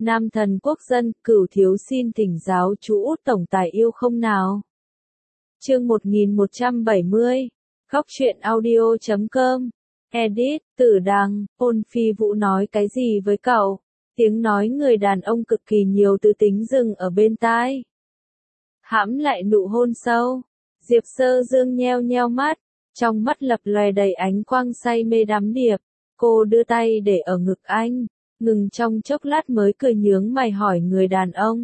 Nam thần quốc dân, Cửu thiếu xin thỉnh giáo chú Út tổng tài yêu không nào. Chương 1170, Góc truyện audio.com, Edit, Tử Đằng, Ôn Phi Vũ nói cái gì với cậu? Tiếng nói người đàn ông cực kỳ nhiều từ tính dừng ở bên tai. Hãm lại nụ hôn sâu. Diệp Sơ Dương nheo nheo mắt, trong mắt lập lòe đầy ánh quang say mê đắm điệp. Cô đưa tay để ở ngực anh, ngừng trong chốc lát mới cười nhướng mày hỏi người đàn ông.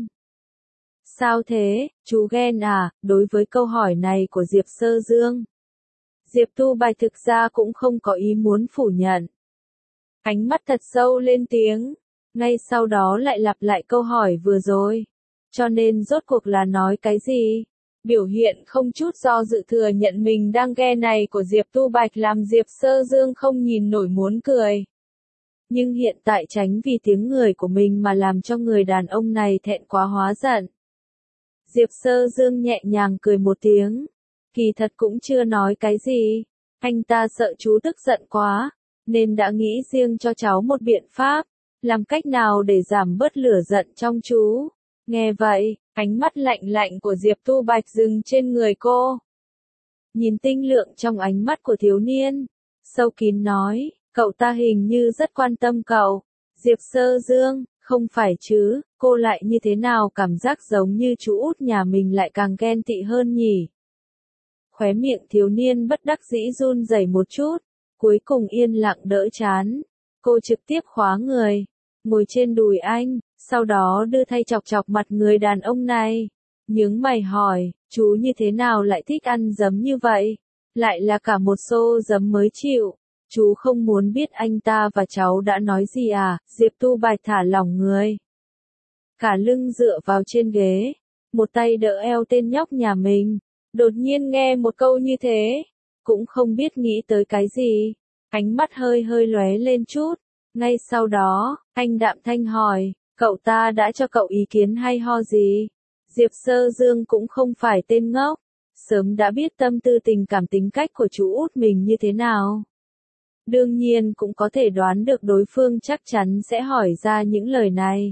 Sao thế, chú ghen à? Đối với câu hỏi này của Diệp Sơ Dương, Diệp Tu Bạch thực ra cũng không có ý muốn phủ nhận. Ánh mắt thật sâu lên tiếng, ngay sau đó lại lặp lại câu hỏi vừa rồi. Cho nên rốt cuộc là nói cái gì? Biểu hiện không chút do dự thừa nhận mình đang ghen này của Diệp Tu Bạch làm Diệp Sơ Dương không nhìn nổi muốn cười. Nhưng hiện tại tránh vì tiếng người của mình mà làm cho người đàn ông này thẹn quá hóa giận. Diệp Sơ Dương nhẹ nhàng cười một tiếng. Kỳ thật cũng chưa nói cái gì. Anh ta sợ chú tức giận quá, nên đã nghĩ riêng cho cháu một biện pháp, làm cách nào để giảm bớt lửa giận trong chú. Nghe vậy, ánh mắt lạnh lạnh của Diệp Tu Bạch dừng trên người cô. Nhìn tinh lượng trong ánh mắt của thiếu niên, sâu kín nói, cậu ta hình như rất quan tâm cậu. Diệp Sơ Dương, không phải chứ, cô lại như thế nào cảm giác giống như chú út nhà mình lại càng ghen tị hơn nhỉ? Khóe miệng thiếu niên bất đắc dĩ run rẩy một chút, cuối cùng yên lặng đỡ chán. Cô trực tiếp khóa người, ngồi trên đùi anh, sau đó đưa tay chọc chọc mặt người đàn ông này. Nhướng mày hỏi, chú như thế nào lại thích ăn giấm như vậy? Lại là cả một xô giấm mới chịu. Chú không muốn biết anh ta và cháu đã nói gì à? Diệp Tu Bạch thả lỏng người, cả lưng dựa vào trên ghế, một tay đỡ eo tên nhóc nhà mình. Đột nhiên nghe một câu như thế, cũng không biết nghĩ tới cái gì, ánh mắt hơi hơi lóe lên chút. Ngay sau đó, anh đạm thanh hỏi, cậu ta đã cho cậu ý kiến hay ho gì? Diệp Sơ Dương cũng không phải tên ngốc, sớm đã biết tâm tư tình cảm tính cách của chú út mình như thế nào. Đương nhiên cũng có thể đoán được đối phương chắc chắn sẽ hỏi ra những lời này.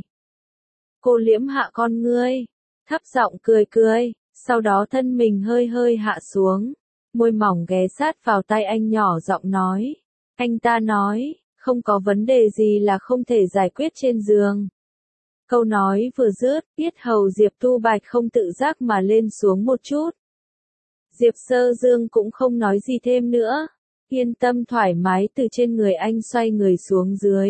Cô liễm hạ con ngươi, thấp giọng cười cười, sau đó thân mình hơi hơi hạ xuống, môi mỏng ghé sát vào tai anh nhỏ giọng nói. Anh ta nói, không có vấn đề gì là không thể giải quyết trên giường. Câu nói vừa dứt, yết hầu Diệp Tu Bạch không tự giác mà lên xuống một chút. Diệp Sơ Dương cũng không nói gì thêm nữa, yên tâm thoải mái từ trên người anh xoay người xuống dưới.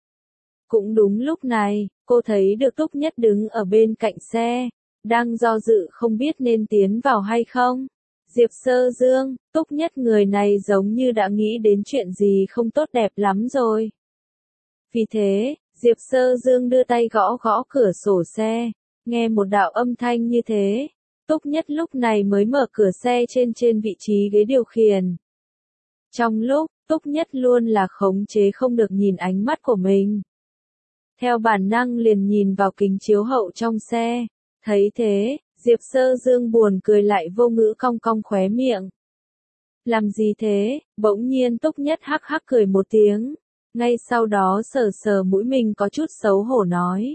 Cũng đúng lúc này, cô thấy được Túc Nhất đứng ở bên cạnh xe, đang do dự không biết nên tiến vào hay không. Diệp Sơ Dương, Túc Nhất người này giống như đã nghĩ đến chuyện gì không tốt đẹp lắm rồi. Vì thế, Diệp Sơ Dương đưa tay gõ gõ cửa sổ xe, nghe một đạo âm thanh như thế, Túc Nhất lúc này mới mở cửa xe trên vị trí ghế điều khiển. Trong lúc, Túc Nhất luôn là khống chế không được nhìn ánh mắt của mình. Theo bản năng liền nhìn vào kính chiếu hậu trong xe. Thấy thế, Diệp Sơ Dương buồn cười lại vô ngữ cong cong khóe miệng. Làm gì thế? Bỗng nhiên Túc Nhất hắc hắc cười một tiếng. Ngay sau đó sờ sờ mũi mình có chút xấu hổ nói.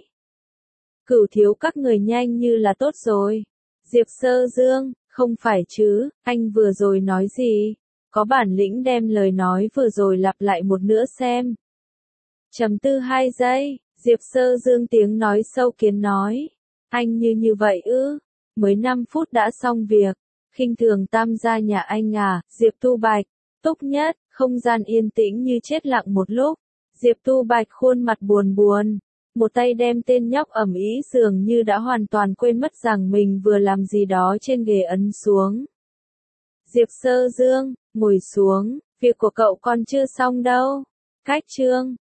Cửu thiếu các người nhanh như là tốt rồi. Diệp Sơ Dương, không phải chứ, anh vừa rồi nói gì? Có bản lĩnh đem lời nói vừa rồi lặp lại một nữa xem. Trầm tư 2 giây, Diệp Sơ Dương tiếng nói sâu kín nói. Anh như vậy ư? Mới 5 phút đã xong việc. Khinh thường tam gia nhà anh à? Diệp Tu Bạch, Túc Nhất, không gian yên tĩnh như chết lặng một lúc. Diệp Tu Bạch khuôn mặt buồn buồn, một tay đem tên nhóc ẩm ý dường như đã hoàn toàn quên mất rằng mình vừa làm gì đó trên ghế ấn xuống. Diệp Sơ Dương, ngồi xuống, việc của cậu còn chưa xong đâu. Cách chương